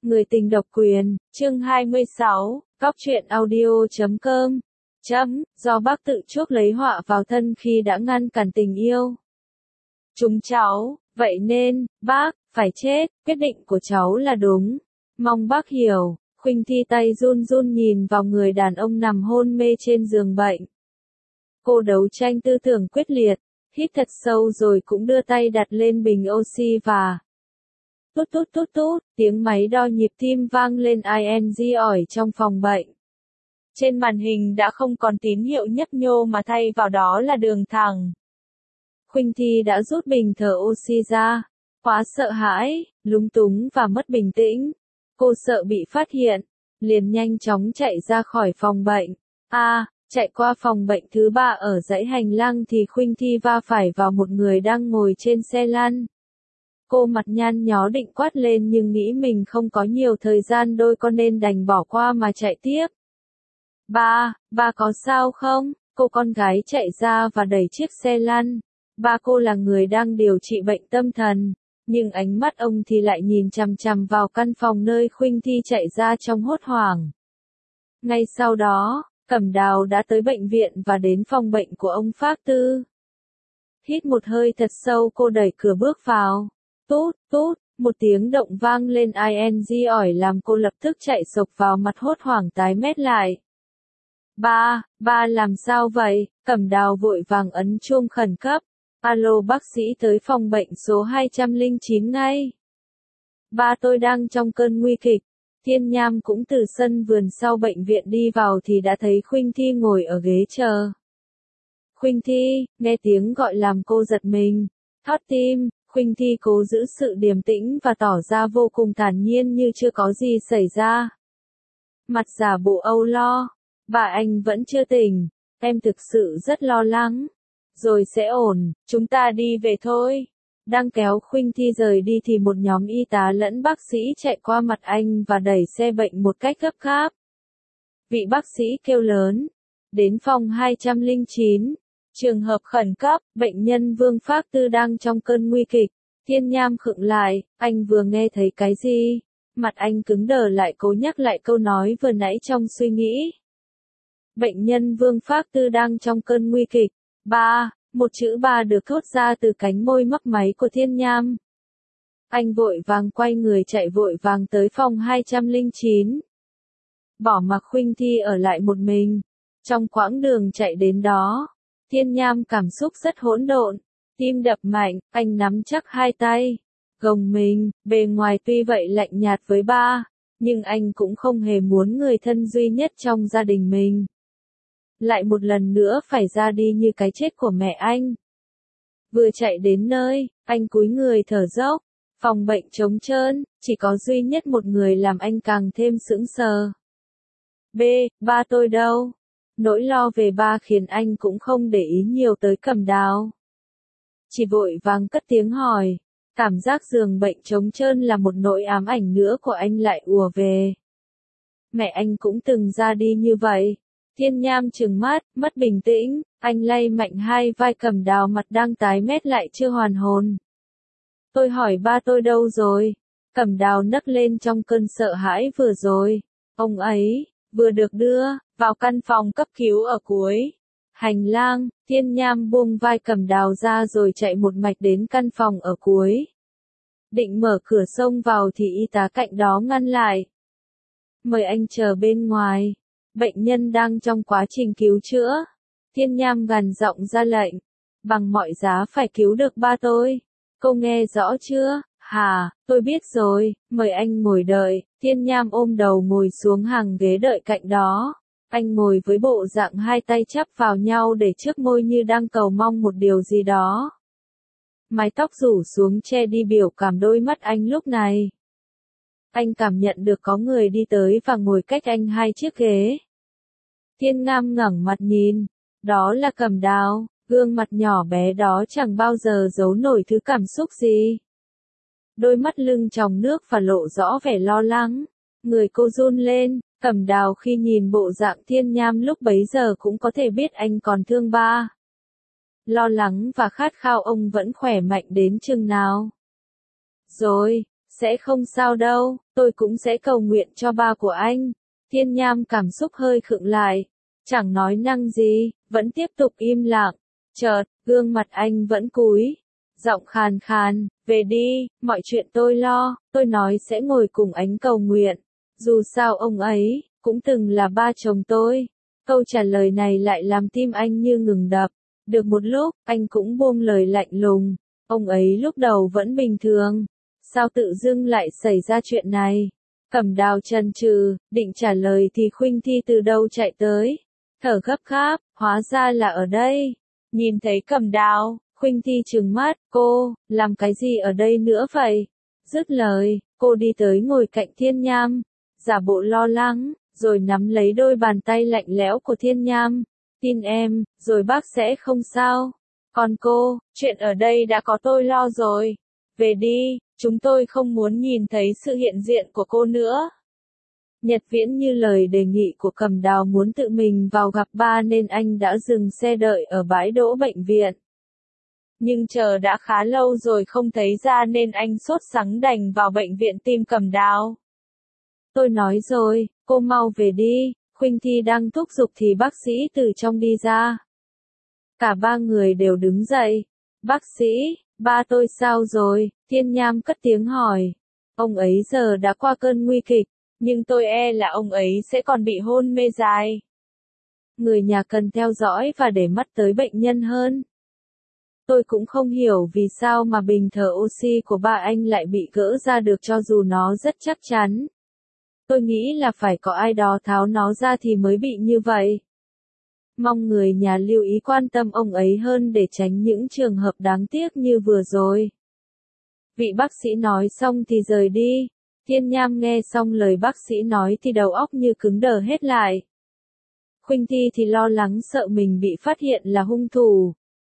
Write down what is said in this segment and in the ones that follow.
Người tình độc quyền, chương 26, Cóc truyện audio.com. Do bác tự chuốc lấy họa vào thân khi đã ngăn cản tình yêu chúng cháu, vậy nên, bác, phải chết, quyết định của cháu là đúng. Mong bác hiểu. Khuynh Thi tay run run nhìn vào người đàn ông nằm hôn mê trên giường bệnh. Cô đấu tranh tư tưởng quyết liệt, hít thật sâu rồi cũng đưa tay đặt lên bình oxy và tút tút tút tút, tiếng máy đo nhịp tim vang lên ing ỏi trong phòng bệnh. Trên màn hình đã không còn tín hiệu nhấp nhô mà thay vào đó là đường thẳng. Khuynh Thi đã rút bình thở oxy ra, quá sợ hãi, lúng túng và mất bình tĩnh. Cô sợ bị phát hiện, liền nhanh chóng chạy ra khỏi phòng bệnh. Chạy qua phòng bệnh thứ 3 ở dãy hành lang thì Khuynh Thi va phải vào một người đang ngồi trên xe lăn. Cô mặt nhăn nhó định quát lên nhưng nghĩ mình không có nhiều thời gian đôi con nên đành bỏ qua mà chạy tiếp. Ba có sao không? Cô con gái chạy ra và đẩy chiếc xe lăn. Ba cô là người đang điều trị bệnh tâm thần, nhưng ánh mắt ông thì lại nhìn chằm chằm vào căn phòng nơi Khuynh Thi chạy ra trong hốt hoảng. Ngay sau đó, Cẩm Đào đã tới bệnh viện và đến phòng bệnh của ông Phác Tư. Hít một hơi thật sâu cô đẩy cửa bước vào. Tút, tút, một tiếng động vang lên ing ỏi làm cô lập tức chạy sộc vào mặt hốt hoảng tái mét lại. Ba làm sao vậy? Cẩm Đào vội vàng ấn chuông khẩn cấp. Alo bác sĩ tới phòng bệnh số 209 ngay. Ba tôi đang trong cơn nguy kịch. Thiên Nham cũng từ sân vườn sau bệnh viện đi vào thì đã thấy Khuynh Thi ngồi ở ghế chờ. Khuynh Thi, nghe tiếng gọi làm cô giật mình. Thót tim, Khuynh Thi cố giữ sự điềm tĩnh và tỏ ra vô cùng thản nhiên như chưa có gì xảy ra. Mặt giả bộ âu lo. Bà anh vẫn chưa tỉnh. Em thực sự rất lo lắng. Rồi sẽ ổn, chúng ta đi về thôi. Đang kéo Khuynh Thi rời đi thì một nhóm y tá lẫn bác sĩ chạy qua mặt anh và đẩy xe bệnh một cách gấp gáp. Vị bác sĩ kêu lớn. Đến phòng 209. Trường hợp khẩn cấp, bệnh nhân Vương Phác Tư đang trong cơn nguy kịch. Thiên Nham khựng lại, anh vừa nghe thấy cái gì? Mặt anh cứng đờ lại cố nhắc lại câu nói vừa nãy trong suy nghĩ. Bệnh nhân Vương Phác Tư đang trong cơn nguy kịch. Một chữ ba được thốt ra từ cánh môi mấp máy của Thiên Nham. Anh vội vàng quay người chạy vội vàng tới phòng 209. Bỏ mặc Khuynh Thi ở lại một mình. Trong quãng đường chạy đến đó, Thiên Nham cảm xúc rất hỗn độn, tim đập mạnh, anh nắm chắc hai tay, gồng mình, bề ngoài tuy vậy lạnh nhạt với ba, nhưng anh cũng không hề muốn người thân duy nhất trong gia đình mình lại một lần nữa phải ra đi như cái chết của mẹ anh. Vừa chạy đến nơi, anh cúi người thở dốc, phòng bệnh trống trơn, chỉ có duy nhất một người làm anh càng thêm sững sờ. Ba tôi đâu? Nỗi lo về ba khiến anh cũng không để ý nhiều tới Cẩm Đào. Chỉ vội vàng cất tiếng hỏi, cảm giác giường bệnh trống trơn là một nỗi ám ảnh nữa của anh lại ùa về. Mẹ anh cũng từng ra đi như vậy. Thiên Nham trừng mắt, mất bình tĩnh, anh lay mạnh hai vai Cẩm Đào mặt đang tái mét lại chưa hoàn hồn. Tôi hỏi ba tôi đâu rồi? Cẩm Đào nấc lên trong cơn sợ hãi vừa rồi. Ông ấy, vừa được đưa vào căn phòng cấp cứu ở cuối hành lang. Thiên Nham buông vai Cẩm Đào ra rồi chạy một mạch đến căn phòng ở cuối. Định mở cửa xông vào thì y tá cạnh đó ngăn lại. Mời anh chờ bên ngoài. Bệnh nhân đang trong quá trình cứu chữa. Thiên Nham gằn giọng ra lệnh. Bằng mọi giá phải cứu được ba tôi. Cô nghe rõ chưa? Hả, tôi biết rồi, mời anh ngồi đợi. Thiên Nham ôm đầu ngồi xuống hàng ghế đợi cạnh đó. Anh ngồi với bộ dạng hai tay chắp vào nhau để trước môi như đang cầu mong một điều gì đó. Mái tóc rủ xuống che đi biểu cảm đôi mắt anh lúc này. Anh cảm nhận được có người đi tới và ngồi cách anh hai chiếc ghế. Thiên Nham ngẩng mặt nhìn, đó là Cẩm Đào, gương mặt nhỏ bé đó chẳng bao giờ giấu nổi thứ cảm xúc gì. Đôi mắt lưng tròng nước và lộ rõ vẻ lo lắng, người cô run lên. Cẩm Đào khi nhìn bộ dạng Thiên Nham lúc bấy giờ cũng có thể biết anh còn thương ba. Lo lắng và khát khao ông vẫn khỏe mạnh đến chừng nào. Rồi, Sẽ không sao đâu, tôi cũng sẽ cầu nguyện cho ba của anh. Thiên Nham cảm xúc hơi khựng lại, chẳng nói năng gì, vẫn tiếp tục im lặng. Chợt, gương mặt anh vẫn cúi, giọng khàn khàn, về đi, mọi chuyện tôi lo, tôi nói sẽ ngồi cùng anh cầu nguyện. Dù sao ông ấy, cũng từng là ba chồng tôi. Câu trả lời này lại làm tim anh như ngừng đập. Được một lúc, anh cũng buông lời lạnh lùng. Ông ấy lúc đầu vẫn bình thường. Sao tự dưng lại xảy ra chuyện này? Cẩm Đào chần chừ, định trả lời thì Khuynh Thi từ đâu chạy tới. Thở gấp gáp, hóa ra là ở đây. Nhìn thấy Cẩm Đào, Khuynh Thi trừng mắt, cô, làm cái gì ở đây nữa vậy? Dứt lời, cô đi tới ngồi cạnh Thiên Nham, giả bộ lo lắng, rồi nắm lấy đôi bàn tay lạnh lẽo của Thiên Nham. Tin em, rồi bác sẽ không sao. Còn cô, chuyện ở đây đã có tôi lo rồi. Về đi, chúng tôi không muốn nhìn thấy sự hiện diện của cô nữa. Nhật Viễn như lời đề nghị của Cẩm Đào muốn tự mình vào gặp ba nên anh đã dừng xe đợi ở bãi đỗ bệnh viện. Nhưng chờ đã khá lâu rồi không thấy ra nên anh sốt sắng đành vào bệnh viện tìm Cẩm Đào. Tôi nói rồi, cô mau về đi, Khuynh Thi đang thúc giục thì bác sĩ từ trong đi ra. Cả ba người đều đứng dậy. Bác sĩ, ba tôi sao rồi? Thiên Nham cất tiếng hỏi. Ông ấy giờ đã qua cơn nguy kịch, nhưng tôi e là ông ấy sẽ còn bị hôn mê dài. Người nhà cần theo dõi và để mắt tới bệnh nhân hơn. Tôi cũng không hiểu vì sao mà bình thở oxy của ba anh lại bị gỡ ra được cho dù nó rất chắc chắn. Tôi nghĩ là phải có ai đó tháo nó ra thì mới bị như vậy. Mong người nhà lưu ý quan tâm ông ấy hơn để tránh những trường hợp đáng tiếc như vừa rồi. Vị bác sĩ nói xong thì rời đi. Thiên Nham nghe xong lời bác sĩ nói thì đầu óc như cứng đờ hết lại. Khuynh Thi thì lo lắng sợ mình bị phát hiện là hung thủ.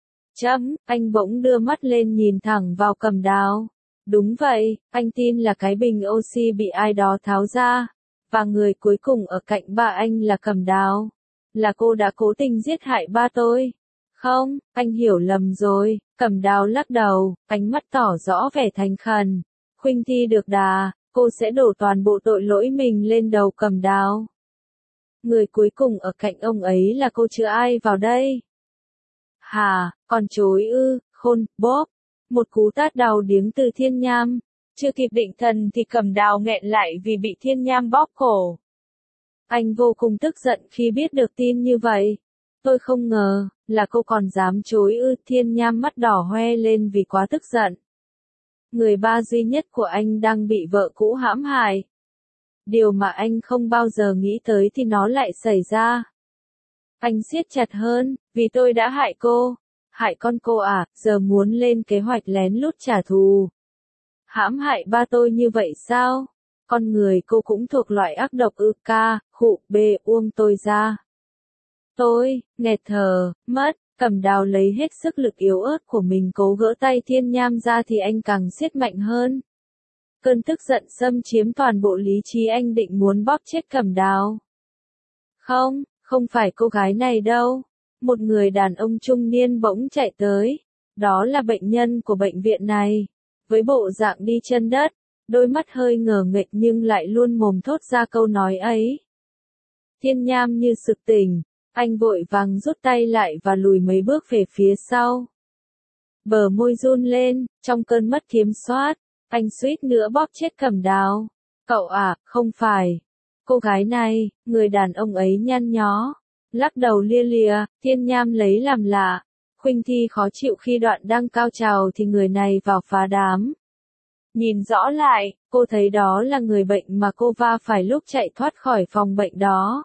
Anh bỗng đưa mắt lên nhìn thẳng vào Cẩm Đào. Đúng vậy, anh tin là cái bình oxy bị ai đó tháo ra. Và người cuối cùng ở cạnh ba anh là Cẩm Đào. Là cô đã cố tình giết hại ba tôi. Không, anh hiểu lầm rồi. Cẩm Đào lắc đầu, ánh mắt tỏ rõ vẻ thành khẩn. Khuynh Thi được đà, cô sẽ đổ toàn bộ tội lỗi mình lên đầu Cẩm Đào. Người cuối cùng ở cạnh ông ấy là cô chứ ai vào đây? Hả, còn chối ư, khôn, bóp. Một cú tát đau điếng từ Thiên Nham. Chưa kịp định thần thì Cẩm Đào nghẹn lại vì bị Thiên Nham bóp cổ. Anh vô cùng tức giận khi biết được tin như vậy. Tôi không ngờ, là cô còn dám chối ư. Thiên Nham mắt đỏ hoe lên vì quá tức giận. Người ba duy nhất của anh đang bị vợ cũ hãm hại. Điều mà anh không bao giờ nghĩ tới thì nó lại xảy ra. Anh siết chặt hơn, vì tôi đã hại cô. Hại con cô à, giờ muốn lên kế hoạch lén lút trả thù. Hãm hại ba tôi như vậy sao? Con người cô cũng thuộc loại ác độc ư? Ca, khụ, bê, uông tôi ra. Tôi, nghẹt thở, mất. Cẩm Đào lấy hết sức lực yếu ớt của mình cố gỡ tay Thiên Nham ra thì anh càng siết mạnh hơn. Cơn tức giận xâm chiếm toàn bộ lý trí, anh định muốn bóp chết Cẩm Đào. Không, không phải cô gái này đâu. Một người đàn ông trung niên bỗng chạy tới. Đó là bệnh nhân của bệnh viện này. Với bộ dạng đi chân đất, đôi mắt hơi ngờ nghệch nhưng lại luôn mồm thốt ra câu nói ấy. Thiên Nham như sực tỉnh. Anh vội vàng rút tay lại và lùi mấy bước về phía sau. Bờ môi run lên, trong cơn mất kiểm soát, anh suýt nữa bóp chết Cẩm Đào. Cậu à, không phải. Cô gái này, người đàn ông ấy nhăn nhó, lắc đầu lia lịa. Thiên Nham lấy làm lạ. Khuynh Thi khó chịu khi đoạn đang cao trào thì người này vào phá đám. Nhìn rõ lại, cô thấy đó là người bệnh mà cô va phải lúc chạy thoát khỏi phòng bệnh đó.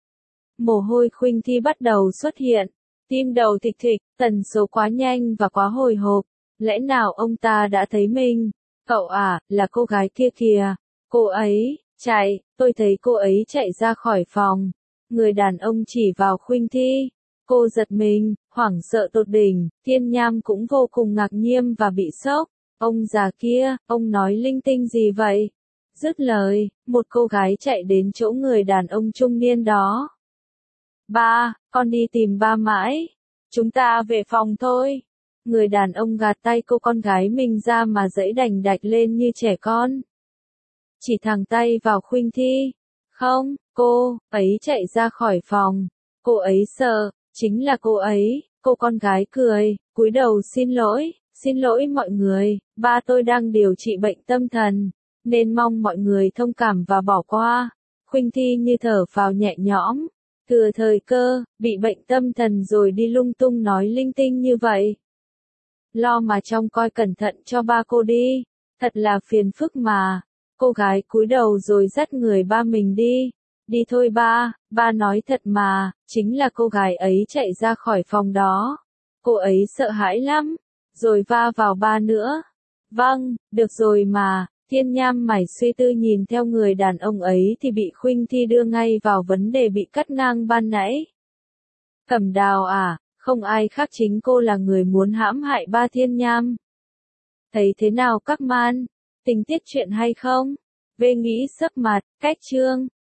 Mồ hôi Khuynh Thi bắt đầu xuất hiện, tim đầu thịch thịch, tần số quá nhanh và quá hồi hộp. Lẽ nào ông ta đã thấy mình? Cậu à, là cô gái kia kìa. Cô ấy, chạy, tôi thấy cô ấy chạy ra khỏi phòng. Người đàn ông chỉ vào Khuynh Thi. Cô giật mình, hoảng sợ tột đỉnh. Thiên Nham cũng vô cùng ngạc nhiên và bị sốc. Ông già kia, ông nói linh tinh gì vậy? Dứt lời, một cô gái chạy đến chỗ người đàn ông trung niên đó. Ba, con đi tìm ba mãi. Chúng ta về phòng thôi. Người đàn ông gạt tay cô con gái mình ra mà giãy đành đạch lên như trẻ con. Chỉ thẳng tay vào Khuynh Thi. Không, cô ấy chạy ra khỏi phòng. Cô ấy sợ, chính là cô ấy. Cô con gái cười, cúi đầu xin lỗi mọi người, ba tôi đang điều trị bệnh tâm thần, nên mong mọi người thông cảm và bỏ qua. Khuynh Thi như thở phào nhẹ nhõm, thừa thời cơ, bị bệnh tâm thần rồi đi lung tung nói linh tinh như vậy. Lo mà trông coi cẩn thận cho ba cô đi, thật là phiền phức mà. Cô gái cúi đầu rồi dắt người ba mình đi. Đi thôi ba nói thật mà, chính là cô gái ấy chạy ra khỏi phòng đó. Cô ấy sợ hãi lắm, rồi va vào ba nữa. Vâng, được rồi mà, Thiên Nham mải suy tư nhìn theo người đàn ông ấy thì bị Khuynh Thi đưa ngay vào vấn đề bị cắt ngang ban nãy. Cẩm Đào à, không ai khác chính cô là người muốn hãm hại ba Thiên Nham. Thấy thế nào các man? Tình tiết chuyện hay không? Về nghĩ sấp mặt, cách chương.